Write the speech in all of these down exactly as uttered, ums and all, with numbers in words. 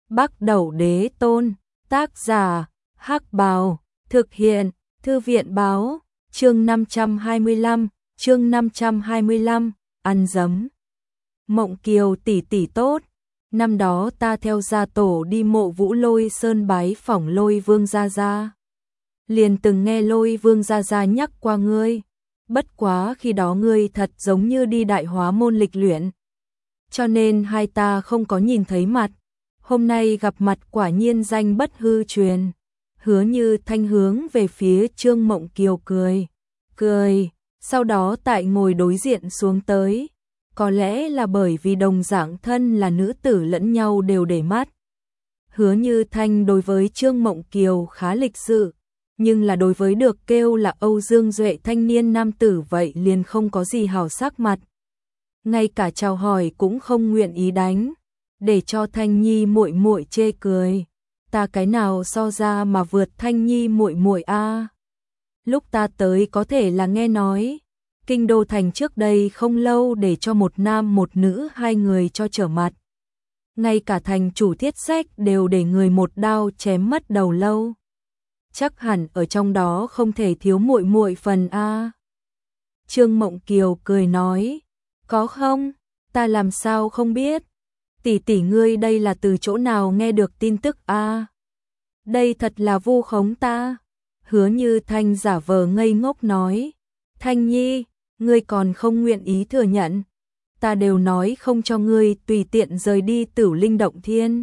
Bắc Đẩu Đế Tôn, tác giả, Hắc Bào, thực hiện, Thư viện báo, chương năm trăm hai mươi lăm, chương năm trăm hai mươi lăm, ăn dấm. Mộng Kiều tỷ tỷ tốt, năm đó ta theo gia tổ đi mộ Vũ Lôi Sơn bái phỏng Lôi Vương gia gia. Liền từng nghe Lôi Vương gia gia nhắc qua ngươi, bất quá khi đó ngươi thật giống như đi Đại Hóa môn lịch luyện, cho nên hai ta không có nhìn thấy mặt. Hôm nay gặp mặt quả nhiên danh bất hư truyền. Hứa Như Thanh hướng về phía Trương Mộng Kiều cười, cười, sau đó tại ngồi đối diện xuống tới. Có lẽ là bởi vì đồng dạng thân là nữ tử lẫn nhau đều để mắt. Hứa Như Thanh đối với Trương Mộng Kiều khá lịch sự, nhưng là đối với được kêu là Âu Dương Duệ thanh niên nam tử vậy liền không có gì hào sắc mặt. Ngay cả chào hỏi cũng không nguyện ý đánh, để cho Thanh Nhi muội muội chê cười. Ta cái nào so ra mà vượt Thanh Nhi muội muội a? Lúc ta tới có thể là nghe nói, Kinh Đô thành trước đây không lâu để cho một nam một nữ hai người cho trở mặt. Ngay cả thành chủ Thiết Sách đều để người một đao chém mất đầu lâu. Chắc hẳn ở trong đó không thể thiếu muội muội phần a. Trương Mộng Kiều cười nói, có không? Ta làm sao không biết? Tỷ tỷ ngươi đây là từ chỗ nào nghe được tin tức a? Đây thật là vu khống ta. Hứa Như Thanh giả vờ ngây ngốc nói, Thanh Nhi, ngươi còn không nguyện ý thừa nhận. Ta đều nói không cho ngươi tùy tiện rời đi Tử Linh Động Thiên.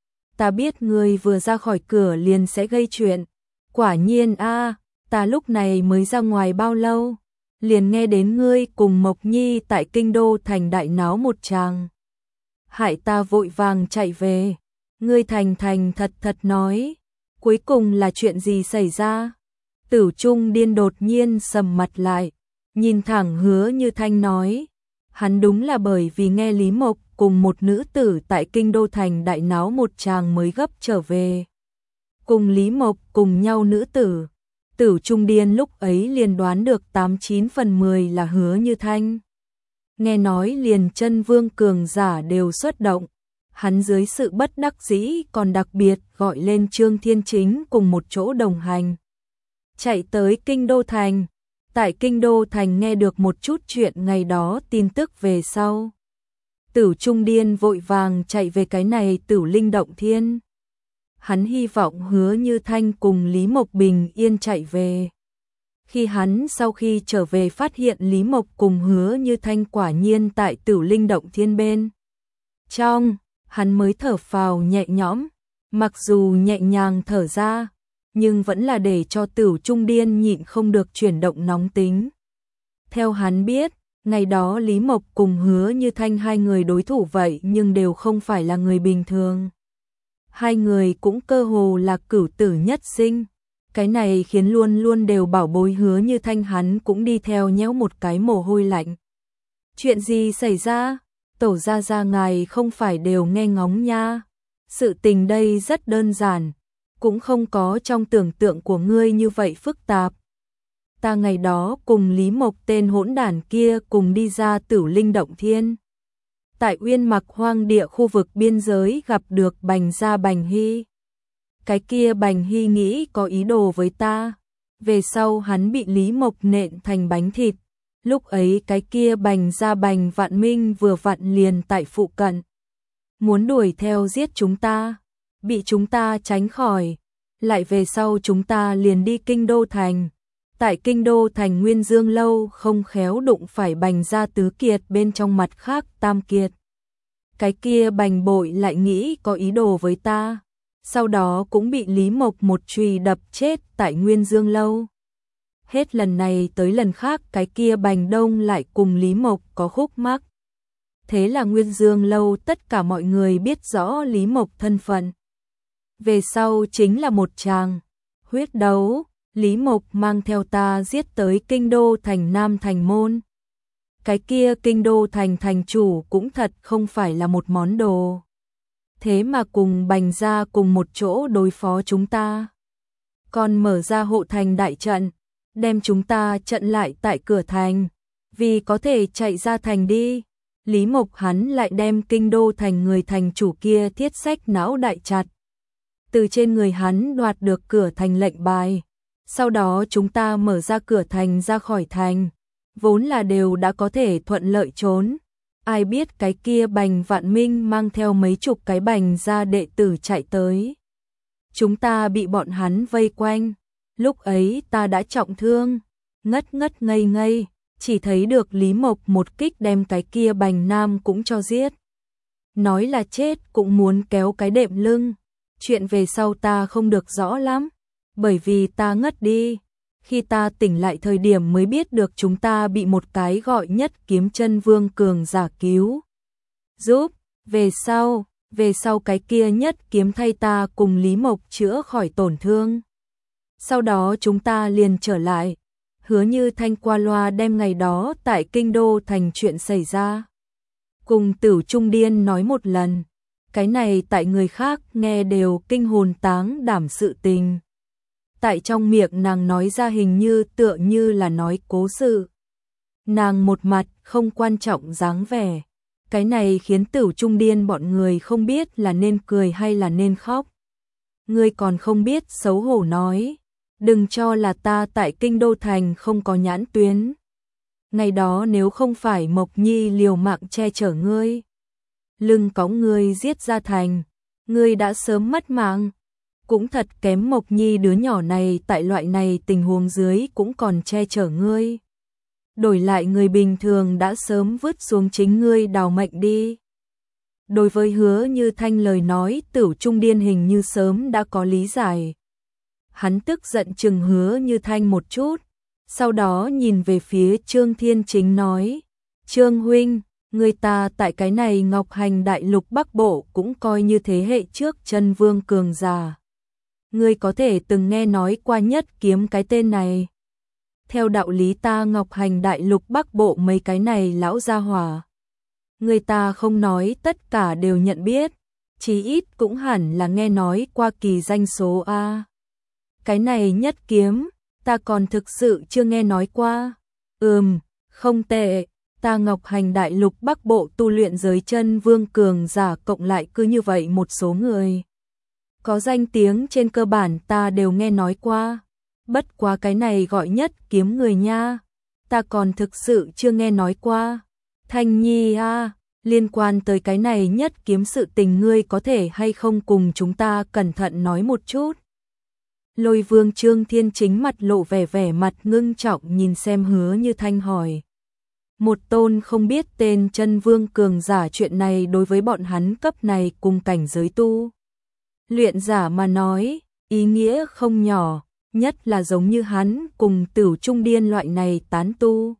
Ta biết ngươi vừa ra khỏi cửa liền sẽ gây chuyện. Quả nhiên a, ta lúc này mới ra ngoài bao lâu, liền nghe đến ngươi cùng Mộc Nhi tại Kinh Đô thành đại náo một tràng. Hại ta vội vàng chạy về. Ngươi thành thành thật thật nói, cuối cùng là chuyện gì xảy ra? Tử Trung Điên đột nhiên sầm mặt lại, nhìn thẳng Hứa Như Thanh nói, hắn đúng là bởi vì nghe Lý Mộc cùng một nữ tử tại Kinh Đô thành đại náo một tràng mới gấp trở về. Cùng Lý Mộc cùng nhau nữ tử, Tử Trung Điên lúc ấy liền đoán được tám chín phần mười là Hứa Như Thanh. Nghe nói liền chân vương cường giả đều xuất động, hắn dưới sự bất đắc dĩ còn đặc biệt gọi lên Trương Thiên Chính cùng một chỗ đồng hành. Chạy tới Kinh Đô thành, tại Kinh Đô thành nghe được một chút chuyện ngày đó tin tức về sau. Tử Trung Điên vội vàng chạy về cái này Tử Linh Động Thiên. Hắn hy vọng Hứa Như Thanh cùng Lý Mộc bình yên chạy về. Khi hắn sau khi trở về phát hiện Lý Mộc cùng Hứa Như Thanh quả nhiên tại Tử Linh Động Thiên bên trong, hắn mới thở phào nhẹ nhõm, mặc dù nhẹ nhàng thở ra, nhưng vẫn là để cho Tử Trung Điên nhịn không được chuyển động nóng tính. Theo hắn biết, ngày đó Lý Mộc cùng Hứa Như Thanh hai người đối thủ vậy nhưng đều không phải là người bình thường. Hai người cũng cơ hồ là cửu tử nhất sinh. Cái này khiến luôn luôn đều bảo bối Hứa Như Thanh hắn cũng đi theo nhéo một cái mồ hôi lạnh. Chuyện gì xảy ra? Tổ gia gia ngài không phải đều nghe ngóng nha. Sự tình đây rất đơn giản, cũng không có trong tưởng tượng của ngươi như vậy phức tạp. Ta ngày đó cùng Lý Mộc tên hỗn đản kia cùng đi ra Tử Linh Động Thiên. Tại Uyên Mặc hoang địa khu vực biên giới gặp được Bành gia Bành Hy. Cái kia Bành Hy nghĩ có ý đồ với ta. Về sau hắn bị Lý Mộc nện thành bánh thịt. Lúc ấy cái kia Bành gia Bành Vạn Minh vừa vặn liền tại phụ cận. Muốn đuổi theo giết chúng ta. Bị chúng ta tránh khỏi. Lại về sau chúng ta liền đi Kinh Đô thành. Tại Kinh Đô thành Nguyên Dương lâu không khéo đụng phải Bành gia tứ kiệt bên trong mặt khác tam kiệt. Cái kia Bành bội lại nghĩ có ý đồ với ta. Sau đó cũng bị Lý Mộc một chùy đập chết tại Nguyên Dương lâu. Hết lần này tới lần khác cái kia Bành Đông lại cùng Lý Mộc có khúc mắc. Thế là Nguyên Dương lâu tất cả mọi người biết rõ Lý Mộc thân phận. Về sau chính là một tràng huyết đấu, Lý Mộc mang theo ta giết tới Kinh Đô thành Nam thành môn. Cái kia Kinh Đô thành thành chủ cũng thật không phải là một món đồ. Thế mà cùng Bành gia cùng một chỗ đối phó chúng ta. Còn mở ra hộ thành đại trận, đem chúng ta chặn lại tại cửa thành, vì có thể chạy ra thành đi. Lý Mộc hắn lại đem kinh đô thành người thành chủ kia thiết sách não đại chặt. Từ trên người hắn đoạt được cửa thành lệnh bài. Sau đó chúng ta mở ra cửa thành ra khỏi thành. Vốn là đều đã có thể thuận lợi trốn. Ai biết cái kia Bành Vạn Minh mang theo mấy chục cái Bành gia đệ tử chạy tới. Chúng ta bị bọn hắn vây quanh. Lúc ấy ta đã trọng thương. Ngất ngất ngây ngây. Chỉ thấy được Lý Mộc một kích đem cái kia Bành Nam cũng cho giết. Nói là chết cũng muốn kéo cái đệm lưng. Chuyện về sau ta không được rõ lắm. Bởi vì ta ngất đi. Khi ta tỉnh lại thời điểm mới biết được chúng ta bị một cái gọi Nhất Kiếm Chân Vương cường giả cứu giúp. Về sau, về sau cái kia Nhất Kiếm thay ta cùng Lý Mộc chữa khỏi tổn thương. Sau đó chúng ta liền trở lại. Hứa Như Thanh qua loa đem ngày đó tại kinh đô thành chuyện xảy ra cùng Tử Trung Điên nói một lần. Cái này tại người khác nghe đều kinh hồn táng đảm sự tình. Tại trong miệng nàng nói ra hình như tựa như là nói cố sự. Nàng một mặt không quan trọng dáng vẻ. Cái này khiến Tử Trung Điên bọn người không biết là nên cười hay là nên khóc. Ngươi còn không biết xấu hổ nói. Đừng cho là ta tại kinh đô thành không có nhãn tuyến. Ngày đó nếu không phải Mộc Nhi liều mạng che chở ngươi, lưng cõng ngươi giết ra thành, ngươi đã sớm mất mạng. Cũng thật kém Mộc Nhi đứa nhỏ này tại loại này tình huống dưới cũng còn che chở ngươi. Đổi lại người bình thường đã sớm vứt xuống chính ngươi đào mệnh đi. Đối với Hứa Như Thanh lời nói, Tử Trung Điên hình như sớm đã có lý giải. Hắn tức giận chừng Hứa Như Thanh một chút, sau đó nhìn về phía Trương Thiên Chính nói, Trương huynh, người ta tại cái này Ngọc Hành Đại Lục Bắc Bộ cũng coi như thế hệ trước Chân Vương cường giả. Ngươi có thể từng nghe nói qua Nhất Kiếm cái tên này. Theo đạo lý ta Ngọc Hành Đại Lục Bắc Bộ mấy cái này lão gia hỏa. Người ta không nói tất cả đều nhận biết, chí ít cũng hẳn là nghe nói qua kỳ danh số A. Cái này Nhất Kiếm, ta còn thực sự chưa nghe nói qua. Ừm, không tệ, ta Ngọc Hành Đại Lục Bắc Bộ tu luyện giới Chân Vương cường giả cộng lại cứ như vậy một số người. Có danh tiếng trên cơ bản ta đều nghe nói qua. Bất quá cái này gọi Nhất Kiếm người nha, ta còn thực sự chưa nghe nói qua. Thanh Nhi a, liên quan tới cái này Nhất Kiếm sự tình ngươi có thể hay không cùng chúng ta cẩn thận nói một chút. Lôi Vương Trương Thiên Chính mặt lộ vẻ vẻ mặt ngưng trọng nhìn xem Hứa Như Thanh hỏi. Một tôn không biết tên Chân Vương cường giả, chuyện này đối với bọn hắn cấp này cùng cảnh giới tu luyện giả mà nói, ý nghĩa không nhỏ, nhất là giống như hắn cùng Tử Trung Điên loại này tán tu.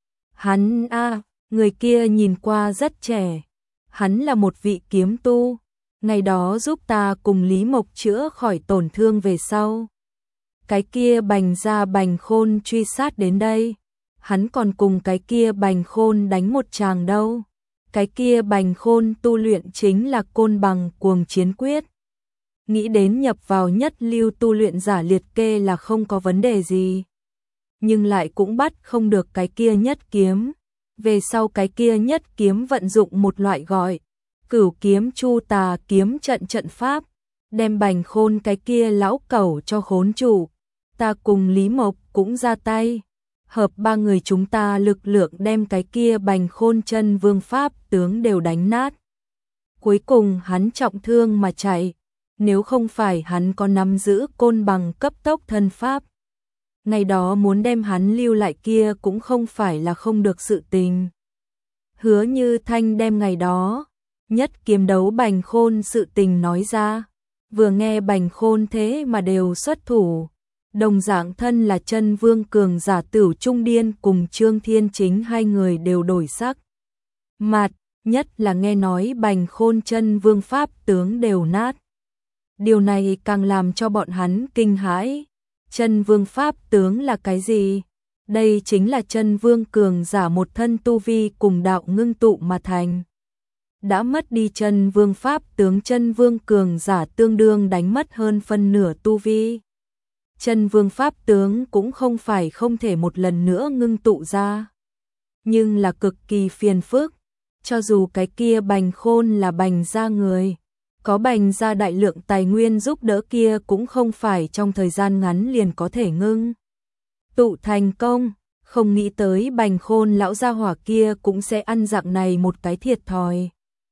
Hắn a, người kia nhìn qua rất trẻ, hắn là một vị kiếm tu, ngày đó giúp ta cùng Lý Mộc chữa khỏi tổn thương về sau. Cái kia Bành gia Bành Khôn truy sát đến đây, hắn còn cùng cái kia Bành Khôn đánh một tràng đâu. Cái kia Bành Khôn tu luyện chính là Côn Bằng Cuồng Chiến Quyết. Nghĩ đến nhập vào nhất lưu tu luyện giả liệt kê là không có vấn đề gì. Nhưng lại cũng bắt không được cái kia Nhất Kiếm. Về sau cái kia Nhất Kiếm vận dụng một loại gọi Cửu Kiếm Chu Tà kiếm trận trận pháp, đem Bành Khôn cái kia lão cẩu cho khốn trụ. Ta cùng Lý Mộc cũng ra tay, hợp ba người chúng ta lực lượng đem cái kia Bành Khôn Chân Vương pháp tướng đều đánh nát. Cuối cùng hắn trọng thương mà chạy. Nếu không phải hắn có nắm giữ côn bằng cấp tốc thân pháp, ngày đó muốn đem hắn lưu lại kia cũng không phải là không được sự tình. Hứa Như Thanh đem ngày đó Nhất Kiếm đấu Bành Khôn sự tình nói ra, vừa nghe Bành Khôn thế mà đều xuất thủ. Đồng dạng thân là Chân Vương cường giả Tử Trung Điên cùng Trương Thiên Chính hai người đều đổi sắc mặt, nhất là nghe nói Bành Khôn Chân Vương pháp tướng đều nát. Điều này càng làm cho bọn hắn kinh hãi. Chân Vương pháp tướng là cái gì? Đây chính là Chân Vương cường giả một thân tu vi cùng đạo ngưng tụ mà thành. Đã mất đi Chân Vương pháp tướng, Chân Vương cường giả tương đương đánh mất hơn phân nửa tu vi. Chân Vương pháp tướng cũng không phải không thể một lần nữa ngưng tụ ra, nhưng là cực kỳ phiền phức. cho dù cái kia Bành Khôn là Bành gia người, có Bành gia đại lượng tài nguyên giúp đỡ kia cũng không phải trong thời gian ngắn liền có thể ngưng tụ thành công, không nghĩ tới Bành Khôn lão gia hỏa kia cũng sẽ ăn dạng này một cái thiệt thòi.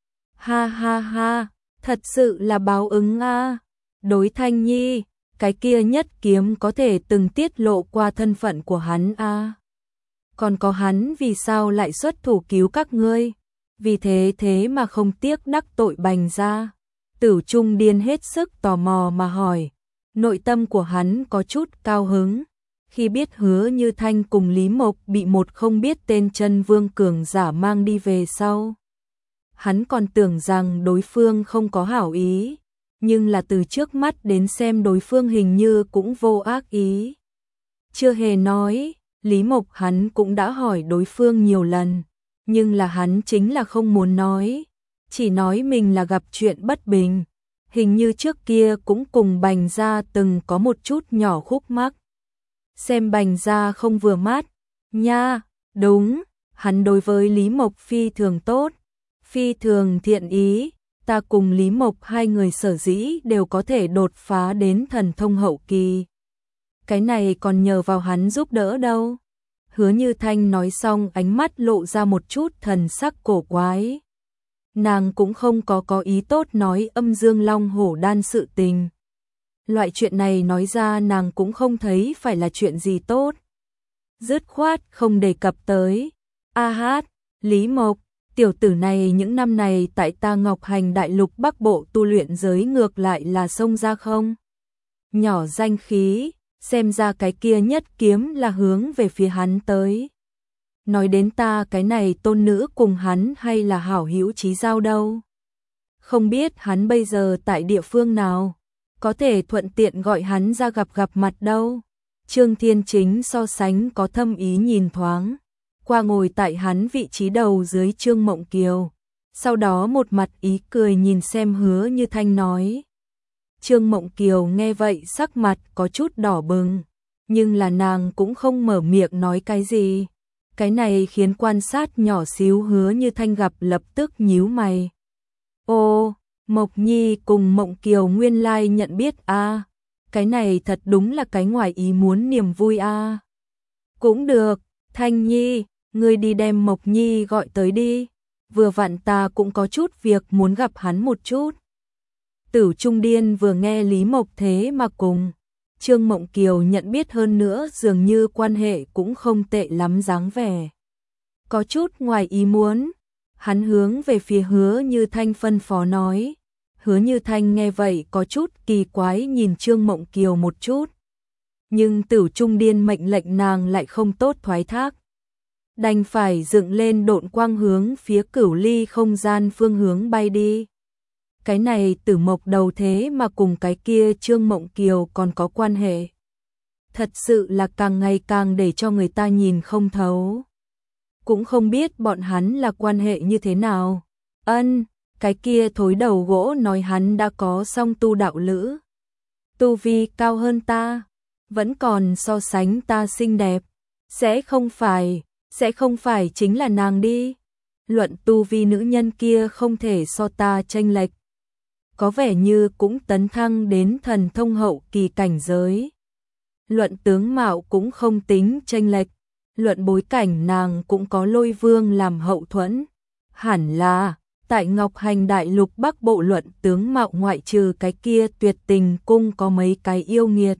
Ha ha ha, thật sự là báo ứng a. Đối Thanh Nhi, cái kia nhất kiếm có thể từng tiết lộ qua thân phận của hắn a. Còn có hắn vì sao lại xuất thủ cứu các ngươi? Vì thế thế mà không tiếc đắc tội Bành gia. Tử Trung Điên hết sức tò mò mà hỏi. Nội tâm của hắn có chút cao hứng. Khi biết Hứa Như Thanh cùng Lý Mộc bị một không biết tên chân vương cường giả mang đi về sau. Hắn còn tưởng rằng đối phương không có hảo ý. Nhưng là từ trước mắt đến xem đối phương hình như cũng vô ác ý. Chưa hề nói, Lý Mộc hắn cũng đã hỏi đối phương nhiều lần. Nhưng là hắn chính là không muốn nói. Chỉ nói mình là gặp chuyện bất bình. Hình như trước kia cũng cùng Bành gia từng có một chút nhỏ khúc mắc. Xem Bành gia không vừa mắt. Nha, đúng, hắn đối với Lý Mộc phi thường tốt. Phi thường thiện ý. Ta cùng Lý Mộc hai người sở dĩ đều có thể đột phá đến thần thông hậu kỳ. Cái này còn nhờ vào hắn giúp đỡ đâu. Hứa Như Thanh nói xong ánh mắt lộ ra một chút thần sắc cổ quái. Nàng cũng không có có ý tốt nói âm dương long hổ đan sự tình. Loại chuyện này nói ra nàng cũng không thấy phải là chuyện gì tốt. Dứt khoát không đề cập tới. A hát, Lý Mộc, tiểu tử này những năm này tại ta Ngọc Hành Đại Lục Bắc Bộ tu luyện giới ngược lại là xông ra không? Nhỏ danh khí, xem ra cái kia nhất kiếm là hướng về phía hắn tới. Nói đến ta cái này tôn nữ cùng hắn hay là hảo hữu chí giao đâu. Không biết hắn bây giờ tại địa phương nào, có thể thuận tiện gọi hắn ra gặp gặp mặt đâu. Trương Thiên Chính so sánh có thâm ý nhìn thoáng, qua ngồi tại hắn vị trí đầu dưới Trương Mộng Kiều. Sau đó một mặt ý cười nhìn xem Hứa Như Thanh nói. Trương Mộng Kiều nghe vậy sắc mặt có chút đỏ bừng, nhưng là nàng cũng không mở miệng nói cái gì. Cái này khiến quan sát nhỏ xíu Hứa Như Thanh gặp lập tức nhíu mày. Ô, Mộc Nhi cùng Mộng Kiều nguyên lai nhận biết a, à, cái này thật đúng là cái ngoài ý muốn niềm vui a. À. Cũng được, Thanh Nhi, ngươi đi đem Mộc Nhi gọi tới đi. Vừa vặn ta cũng có chút việc muốn gặp hắn một chút. Tử Trung Điên vừa nghe Lý Mộc thế mà cùng Trương Mộng Kiều nhận biết hơn nữa dường như quan hệ cũng không tệ lắm dáng vẻ. Có chút ngoài ý muốn, hắn hướng về phía Hứa Như Thanh phân phó nói. Hứa Như Thanh nghe vậy có chút kỳ quái nhìn Trương Mộng Kiều một chút. Nhưng Tử Trung Điên mệnh lệnh nàng lại không tốt thoái thác. Đành phải dựng lên độn quang hướng phía Cửu Ly không gian phương hướng bay đi. Cái này Tử Mộc đầu thế mà cùng cái kia Trương Mộng Kiều còn có quan hệ. Thật sự là càng ngày càng để cho người ta nhìn không thấu. Cũng không biết bọn hắn là quan hệ như thế nào. Ân, cái kia thối đầu gỗ nói hắn đã có song tu đạo lữ. Tu vi cao hơn ta, vẫn còn so sánh ta xinh đẹp. Sẽ không phải, sẽ không phải chính là nàng đi. Luận tu vi nữ nhân kia không thể so ta chênh lệch. Có vẻ như cũng tấn thăng đến thần thông hậu kỳ cảnh giới. Luận tướng mạo cũng không tính chênh lệch, luận bối cảnh nàng cũng có Lôi Vương làm hậu thuẫn. Hẳn là, tại Ngọc Hành Đại Lục Bắc Bộ luận tướng mạo ngoại trừ cái kia Tuyệt Tình Cung có mấy cái yêu nghiệt.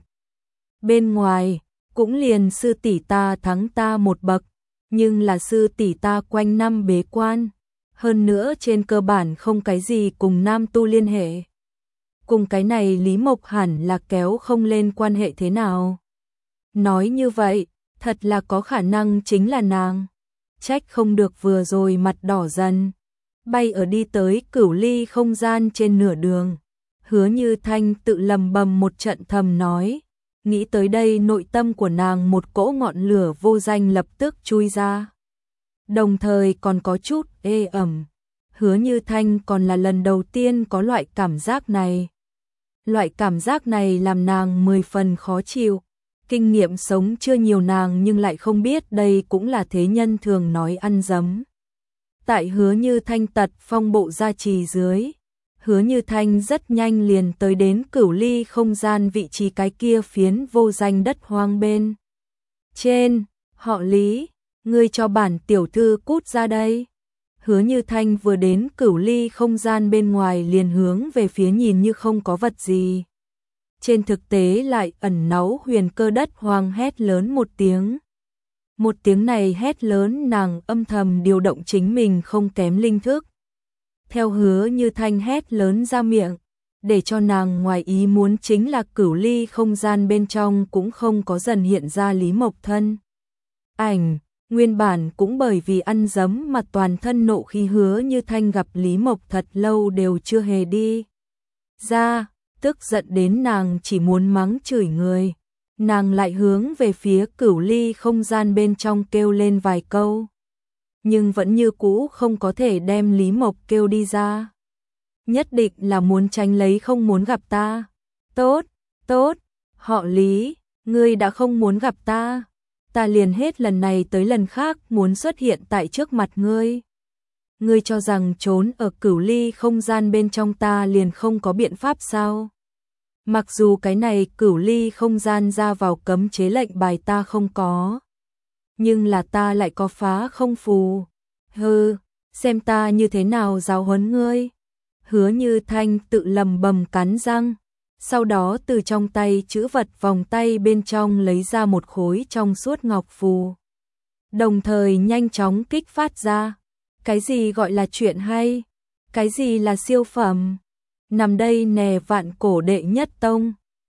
Bên ngoài, cũng liền sư tỷ ta thắng ta một bậc, nhưng là sư tỷ ta quanh năm bế quan. Hơn nữa trên cơ bản không cái gì cùng nam tu liên hệ. Cùng cái này Lý Mộc hẳn là kéo không lên quan hệ thế nào. Nói như vậy, thật là có khả năng chính là nàng. Trách không được vừa rồi mặt đỏ dần. Bay ở đi tới Cửu Ly không gian trên nửa đường. Hứa Như Thanh tự lầm bầm một trận thầm nói. Nghĩ tới đây nội tâm của nàng một cỗ ngọn lửa vô danh lập tức chui ra. Đồng thời còn có chút ê ẩm. Hứa Như Thanh còn là lần đầu tiên có loại cảm giác này. Loại cảm giác này làm nàng mười phần khó chịu. Kinh nghiệm sống chưa nhiều nàng nhưng lại không biết đây cũng là thế nhân thường nói ăn dấm. Tại Hứa Như Thanh tật phong bộ gia trì dưới, Hứa Như Thanh rất nhanh liền tới đến cửu ly không gian vị trí cái kia phiến vô danh đất hoang bên trên. Họ Lý, ngươi cho bản tiểu thư cút ra đây. Hứa Như Thanh vừa đến cửu ly không gian bên ngoài liền hướng về phía nhìn như không có vật gì, trên thực tế lại ẩn náu huyền cơ đất hoang hét lớn một tiếng. Một tiếng này hét lớn nàng âm thầm điều động chính mình không kém linh thức. Theo Hứa Như Thanh hét lớn ra miệng, để cho nàng ngoài ý muốn chính là cửu ly không gian bên trong cũng không có dần hiện ra Lý Mộc thân ảnh. Nguyên bản cũng bởi vì ăn dấm mà toàn thân nộ khí Hứa Như Thanh gặp Lý Mộc thật lâu đều chưa hề đi ra, tức giận đến nàng chỉ muốn mắng chửi người. Nàng lại hướng về phía cửu ly không gian bên trong kêu lên vài câu, nhưng vẫn như cũ không có thể đem Lý Mộc kêu đi ra. Nhất định là muốn tránh lấy không muốn gặp ta. Tốt, tốt, họ Lý, ngươi đã không muốn gặp ta, ta liền hết lần này tới lần khác muốn xuất hiện tại trước mặt ngươi. Ngươi cho rằng trốn ở cửu ly không gian bên trong ta liền không có biện pháp sao? Mặc dù cái này cửu ly không gian ra vào cấm chế lệnh bài ta không có, nhưng là ta lại có phá không phù. Hừ, xem ta như thế nào giáo huấn ngươi. Hứa Như Thanh tự lầm bầm cắn răng, sau đó từ trong tay chữ vật vòng tay bên trong lấy ra một khối trong suốt ngọc phù, đồng thời nhanh chóng kích phát ra. Cái gì gọi là chuyện hay? Cái gì là siêu phẩm? Nằm đây nè vạn cổ đệ nhất tông,